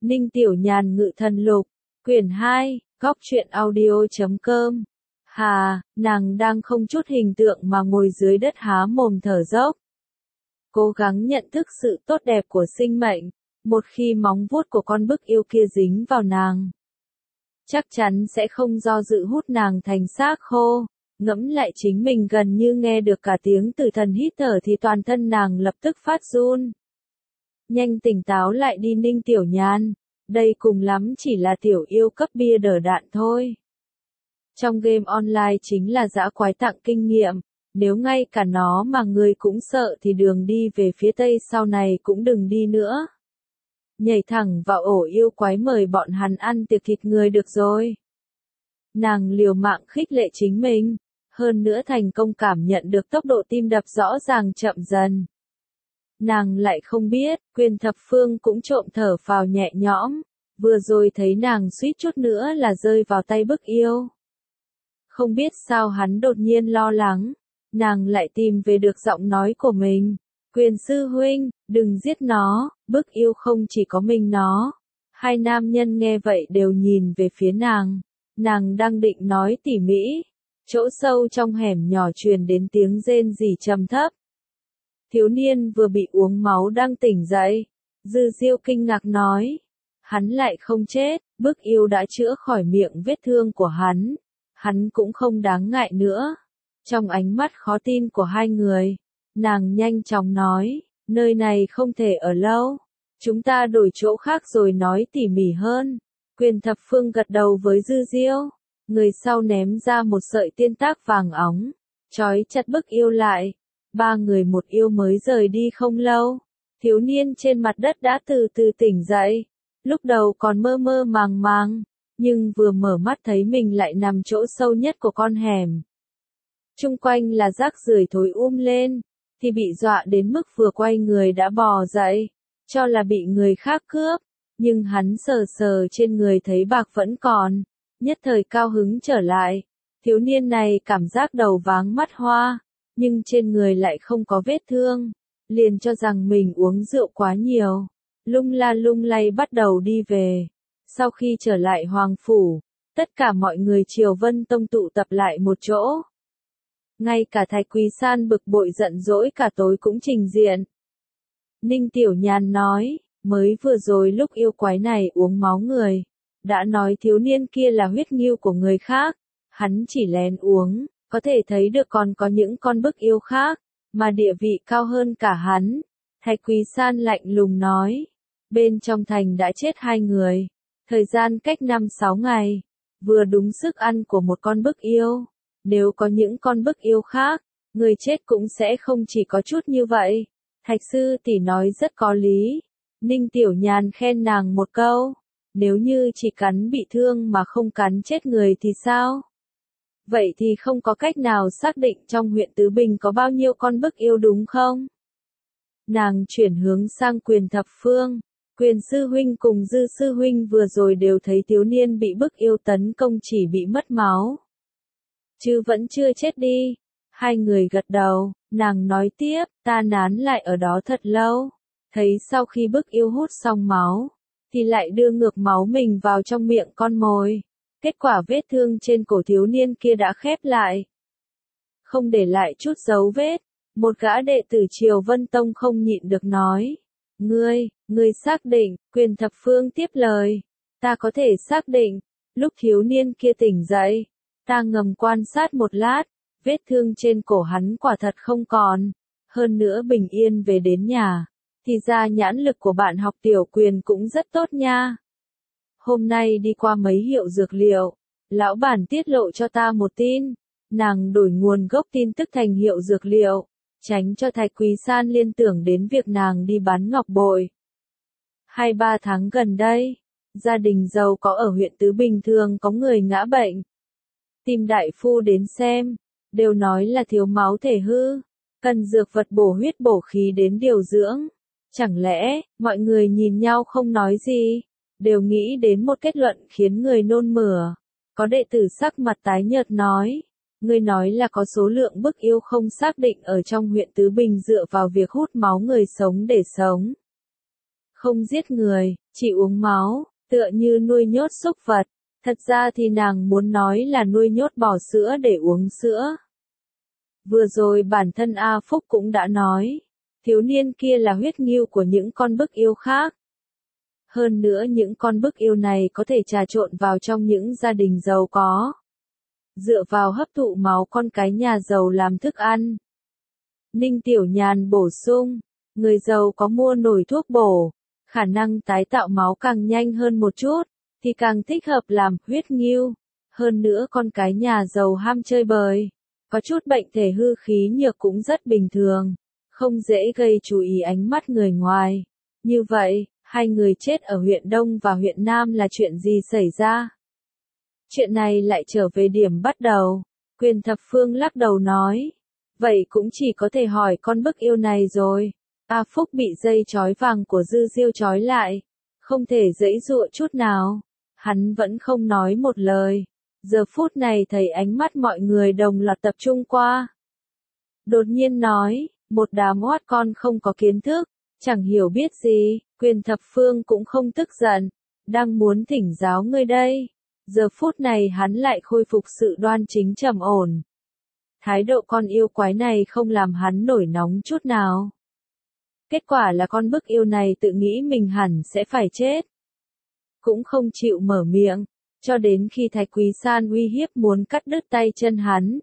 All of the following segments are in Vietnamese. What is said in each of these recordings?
Ninh Tiểu Nhàn Ngự Thần Lục, quyển 2, góc truyện audio.com. Hà, nàng đang không chút hình tượng mà ngồi dưới đất há mồm thở dốc. Cố gắng nhận thức sự tốt đẹp của sinh mệnh, một khi móng vuốt của con bức yêu kia dính vào nàng, chắc chắn sẽ không do dự hút nàng thành xác khô. Ngẫm lại chính mình gần như nghe được cả tiếng tử thần hít thở thì toàn thân nàng lập tức phát run. Nhanh tỉnh táo lại đi Ninh Tiểu Nhàn, đây cùng lắm chỉ là tiểu yêu cấp bia đỡ đạn thôi. Trong game online chính là dã quái tặng kinh nghiệm, nếu ngay cả nó mà người cũng sợ thì đường đi về phía Tây sau này cũng đừng đi nữa. Nhảy thẳng vào ổ yêu quái mời bọn hắn ăn tiệc thịt người được rồi. Nàng liều mạng khích lệ chính mình, hơn nữa thành công cảm nhận được tốc độ tim đập rõ ràng chậm dần. Nàng lại không biết, Quyền Thập Phương cũng trộm thở phào nhẹ nhõm, vừa rồi thấy nàng suýt chút nữa là rơi vào tay bức yêu. Không biết sao hắn đột nhiên lo lắng, nàng lại tìm về được giọng nói của mình. Quyền sư huynh, đừng giết nó, bức yêu không chỉ có mình nó. Hai nam nhân nghe vậy đều nhìn về phía nàng đang định nói tỉ mỉ. Chỗ sâu trong hẻm nhỏ truyền đến tiếng rên rỉ trầm thấp. Thiếu niên vừa bị uống máu đang tỉnh dậy. Dư Diêu kinh ngạc nói. Hắn lại không chết, bức yêu đã chữa khỏi miệng vết thương của hắn. Hắn cũng không đáng ngại nữa. Trong ánh mắt khó tin của hai người, nàng nhanh chóng nói, nơi này không thể ở lâu. Chúng ta đổi chỗ khác rồi nói tỉ mỉ hơn. Quyền Thập Phương gật đầu với Dư Diêu. Người sau ném ra một sợi tiên tác vàng óng, trói chặt bức yêu lại. Ba người một yêu mới rời đi không lâu. Thiếu niên trên mặt đất đã từ từ tỉnh dậy. Lúc đầu còn mơ mơ màng màng, nhưng vừa mở mắt thấy mình lại nằm chỗ sâu nhất của con hẻm. Chung quanh là rác rưởi thối lên, thì bị dọa đến mức vừa quay người đã bò dậy, cho là bị người khác cướp. Nhưng hắn sờ sờ trên người thấy bạc vẫn còn. Nhất thời cao hứng trở lại, thiếu niên này cảm giác đầu váng mắt hoa, nhưng trên người lại không có vết thương, liền cho rằng mình uống rượu quá nhiều, lung la lung lay bắt đầu đi về. Sau khi trở lại Hoàng Phủ, tất cả mọi người Triều Vân Tông tụ tập lại một chỗ. Ngay cả Thạch Quý San bực bội giận dỗi cả tối cũng trình diện. Ninh Tiểu Nhàn nói, mới vừa rồi lúc yêu quái này uống máu người, đã nói thiếu niên kia là huyết ngưu của người khác, hắn chỉ lén uống, có thể thấy được còn có những con bức yêu khác, mà địa vị cao hơn cả hắn. Thạch Quý San lạnh lùng nói, bên trong thành đã chết 2 người, thời gian cách 5-6 ngày, vừa đúng sức ăn của một con bức yêu. Nếu có những con bức yêu khác, người chết cũng sẽ không chỉ có chút như vậy. Thạch sư tỷ nói rất có lý. Ninh Tiểu Nhàn khen nàng một câu. Nếu như chỉ cắn bị thương mà không cắn chết người thì sao? Vậy thì không có cách nào xác định trong huyện Tứ Bình có bao nhiêu con bức yêu đúng không? Nàng chuyển hướng sang Quyền Thập Phương. Quyền sư huynh cùng Dư sư huynh vừa rồi đều thấy thiếu niên bị bức yêu tấn công chỉ bị mất máu. Chứ vẫn chưa chết đi. Hai người gật đầu, nàng nói tiếp, ta nán lại ở đó thật lâu. Thấy sau khi bức yêu hút xong máu, thì lại đưa ngược máu mình vào trong miệng con mồi. Kết quả vết thương trên cổ thiếu niên kia đã khép lại. Không để lại chút dấu vết, một gã đệ tử Triều Vân Tông không nhịn được nói. Ngươi xác định, Quyền Thập Phương tiếp lời. Ta có thể xác định, lúc thiếu niên kia tỉnh dậy, ta ngầm quan sát một lát, vết thương trên cổ hắn quả thật không còn. Hơn nữa bình yên về đến nhà. Thì ra nhãn lực của bạn học Tiểu Quyền cũng rất tốt nha. Hôm nay đi qua mấy hiệu dược liệu, lão bản tiết lộ cho ta một tin. Nàng đổi nguồn gốc tin tức thành hiệu dược liệu, tránh cho Thạch Quý San liên tưởng đến việc nàng đi bán ngọc bội. 2-3 tháng gần đây, gia đình giàu có ở huyện Tứ Bình thường có người ngã bệnh. Tìm đại phu đến xem, đều nói là thiếu máu thể hư, cần dược vật bổ huyết bổ khí đến điều dưỡng. Chẳng lẽ, mọi người nhìn nhau không nói gì, đều nghĩ đến một kết luận khiến người nôn mửa. Có đệ tử sắc mặt tái nhợt nói, ngươi nói là có số lượng bức yêu không xác định ở trong huyện Tứ Bình dựa vào việc hút máu người sống để sống. không giết người, chỉ uống máu, tựa như nuôi nhốt súc vật. Thật ra thì nàng muốn nói là nuôi nhốt bò sữa để uống sữa. Vừa rồi bản thân A Phúc cũng đã nói, thiếu niên kia là huyết ngưu của những con bức yêu khác. Hơn nữa những con bức yêu này có thể trà trộn vào trong những gia đình giàu có. Dựa vào hấp thụ máu con cái nhà giàu làm thức ăn. Ninh Tiểu Nhàn bổ sung, người giàu có mua nổi thuốc bổ, khả năng tái tạo máu càng nhanh hơn một chút, thì càng thích hợp làm huyết ngưu. Hơn nữa con cái nhà giàu ham chơi bời, có chút bệnh thể hư khí nhược cũng rất bình thường, không dễ gây chú ý ánh mắt người ngoài. Như vậy, hai người chết ở huyện Đông và huyện Nam là chuyện gì xảy ra? Chuyện này lại trở về điểm bắt đầu. Quyền Thập Phương lắc đầu nói, vậy cũng chỉ có thể hỏi con bức yêu này rồi. A Phúc bị dây trói vàng của Dư Diêu trói lại, không thể giãy giụa chút nào. Hắn vẫn không nói một lời. Giờ phút này thấy ánh mắt mọi người đồng loạt tập trung qua. Đột nhiên nói, một đám oát con không có kiến thức, chẳng hiểu biết gì. Quyền Thập Phương cũng không tức giận, đang muốn thỉnh giáo ngươi đây. Giờ phút này hắn lại khôi phục sự đoan chính trầm ổn. Thái độ con yêu quái này không làm hắn nổi nóng chút nào. Kết quả là con bức yêu này tự nghĩ mình hẳn sẽ phải chết. Cũng không chịu mở miệng, cho đến khi Thái Quý San uy hiếp muốn cắt đứt tay chân hắn.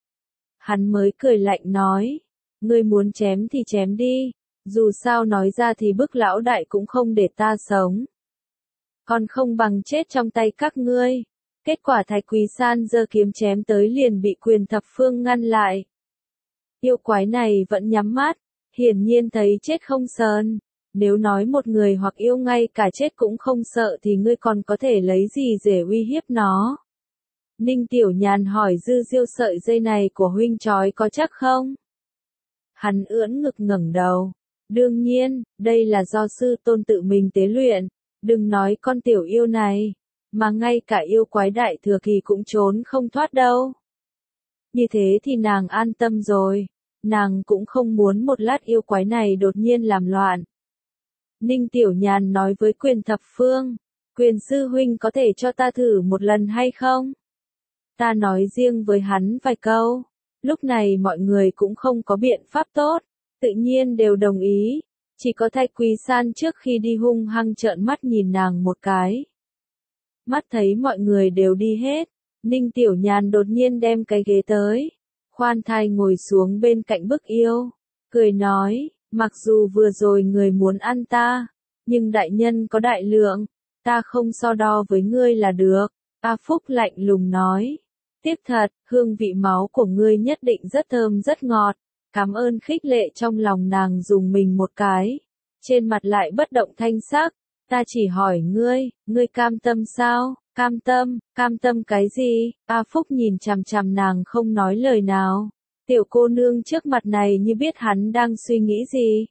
Hắn mới cười lạnh nói, ngươi muốn chém thì chém đi, dù sao nói ra thì bức lão đại cũng không để ta sống. Còn không bằng chết trong tay các ngươi. Kết quả Thái Quý San giơ kiếm chém tới liền bị Quyền Thập Phương ngăn lại. Yêu quái này vẫn nhắm mắt, hiển nhiên thấy chết không sờn. Nếu nói một người hoặc yêu ngay cả chết cũng không sợ thì ngươi còn có thể lấy gì để uy hiếp nó? Ninh Tiểu Nhàn hỏi Dư Diêu sợi dây này của huynh trói có chắc không? Hắn ưỡn ngực ngẩng đầu. Đương nhiên, đây là do sư tôn tự mình tế luyện. Đừng nói con tiểu yêu này, mà ngay cả yêu quái đại thừa kỳ cũng trốn không thoát đâu. Như thế thì nàng an tâm rồi. Nàng cũng không muốn một lát yêu quái này đột nhiên làm loạn. Ninh Tiểu Nhàn nói với Quyền Thập Phương, Quyền sư huynh có thể cho ta thử một lần hay không? Ta nói riêng với hắn vài câu. Lúc này mọi người cũng không có biện pháp tốt, tự nhiên đều đồng ý. Chỉ có Thái Quý San trước khi đi hung hăng trợn mắt nhìn nàng một cái. Mắt thấy mọi người đều đi hết, Ninh Tiểu Nhàn đột nhiên đem cái ghế tới. Khoan thai ngồi xuống bên cạnh bức yêu, cười nói, mặc dù vừa rồi người muốn ăn ta, nhưng đại nhân có đại lượng, ta không so đo với ngươi là được. A Phúc lạnh lùng nói, tiếp thật, hương vị máu của ngươi nhất định rất thơm rất ngọt. Cảm ơn khích lệ trong lòng nàng dùng mình một cái. Trên mặt lại bất động thanh sắc. Ta chỉ hỏi ngươi cam tâm sao? Cam tâm cái gì? A Phúc nhìn chằm chằm nàng không nói lời nào. Tiểu cô nương trước mặt này như biết hắn đang suy nghĩ gì.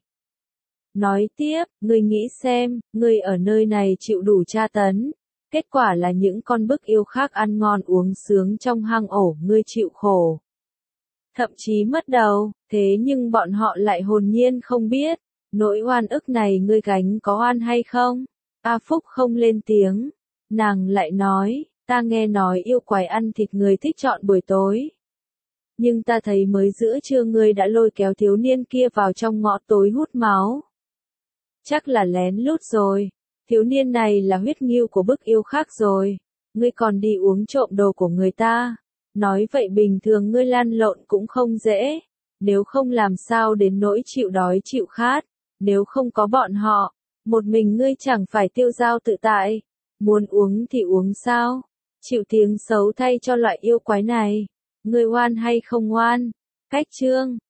Nói tiếp, ngươi nghĩ xem, ngươi ở nơi này chịu đủ tra tấn. Kết quả là những con bức yêu khác ăn ngon uống sướng trong hang ổ, ngươi chịu khổ. Thậm chí mất đầu, thế nhưng bọn họ lại hồn nhiên không biết, nỗi oan ức này ngươi gánh có oan hay không? A Phúc không lên tiếng, nàng lại nói, ta nghe nói yêu quái ăn thịt người thích chọn buổi tối. Nhưng ta thấy mới giữa trưa ngươi đã lôi kéo thiếu niên kia vào trong ngõ tối hút máu. Chắc là lén lút rồi, thiếu niên này là huyết ngưu của bức yêu khác rồi, ngươi còn đi uống trộm đồ của người ta. Nói vậy bình thường ngươi lăn lộn cũng không dễ, nếu không làm sao đến nỗi chịu đói chịu khát, nếu không có bọn họ, một mình ngươi chẳng phải tiêu dao tự tại, muốn uống thì uống sao, chịu tiếng xấu thay cho loại yêu quái này, ngươi oan hay không oan, cách chương.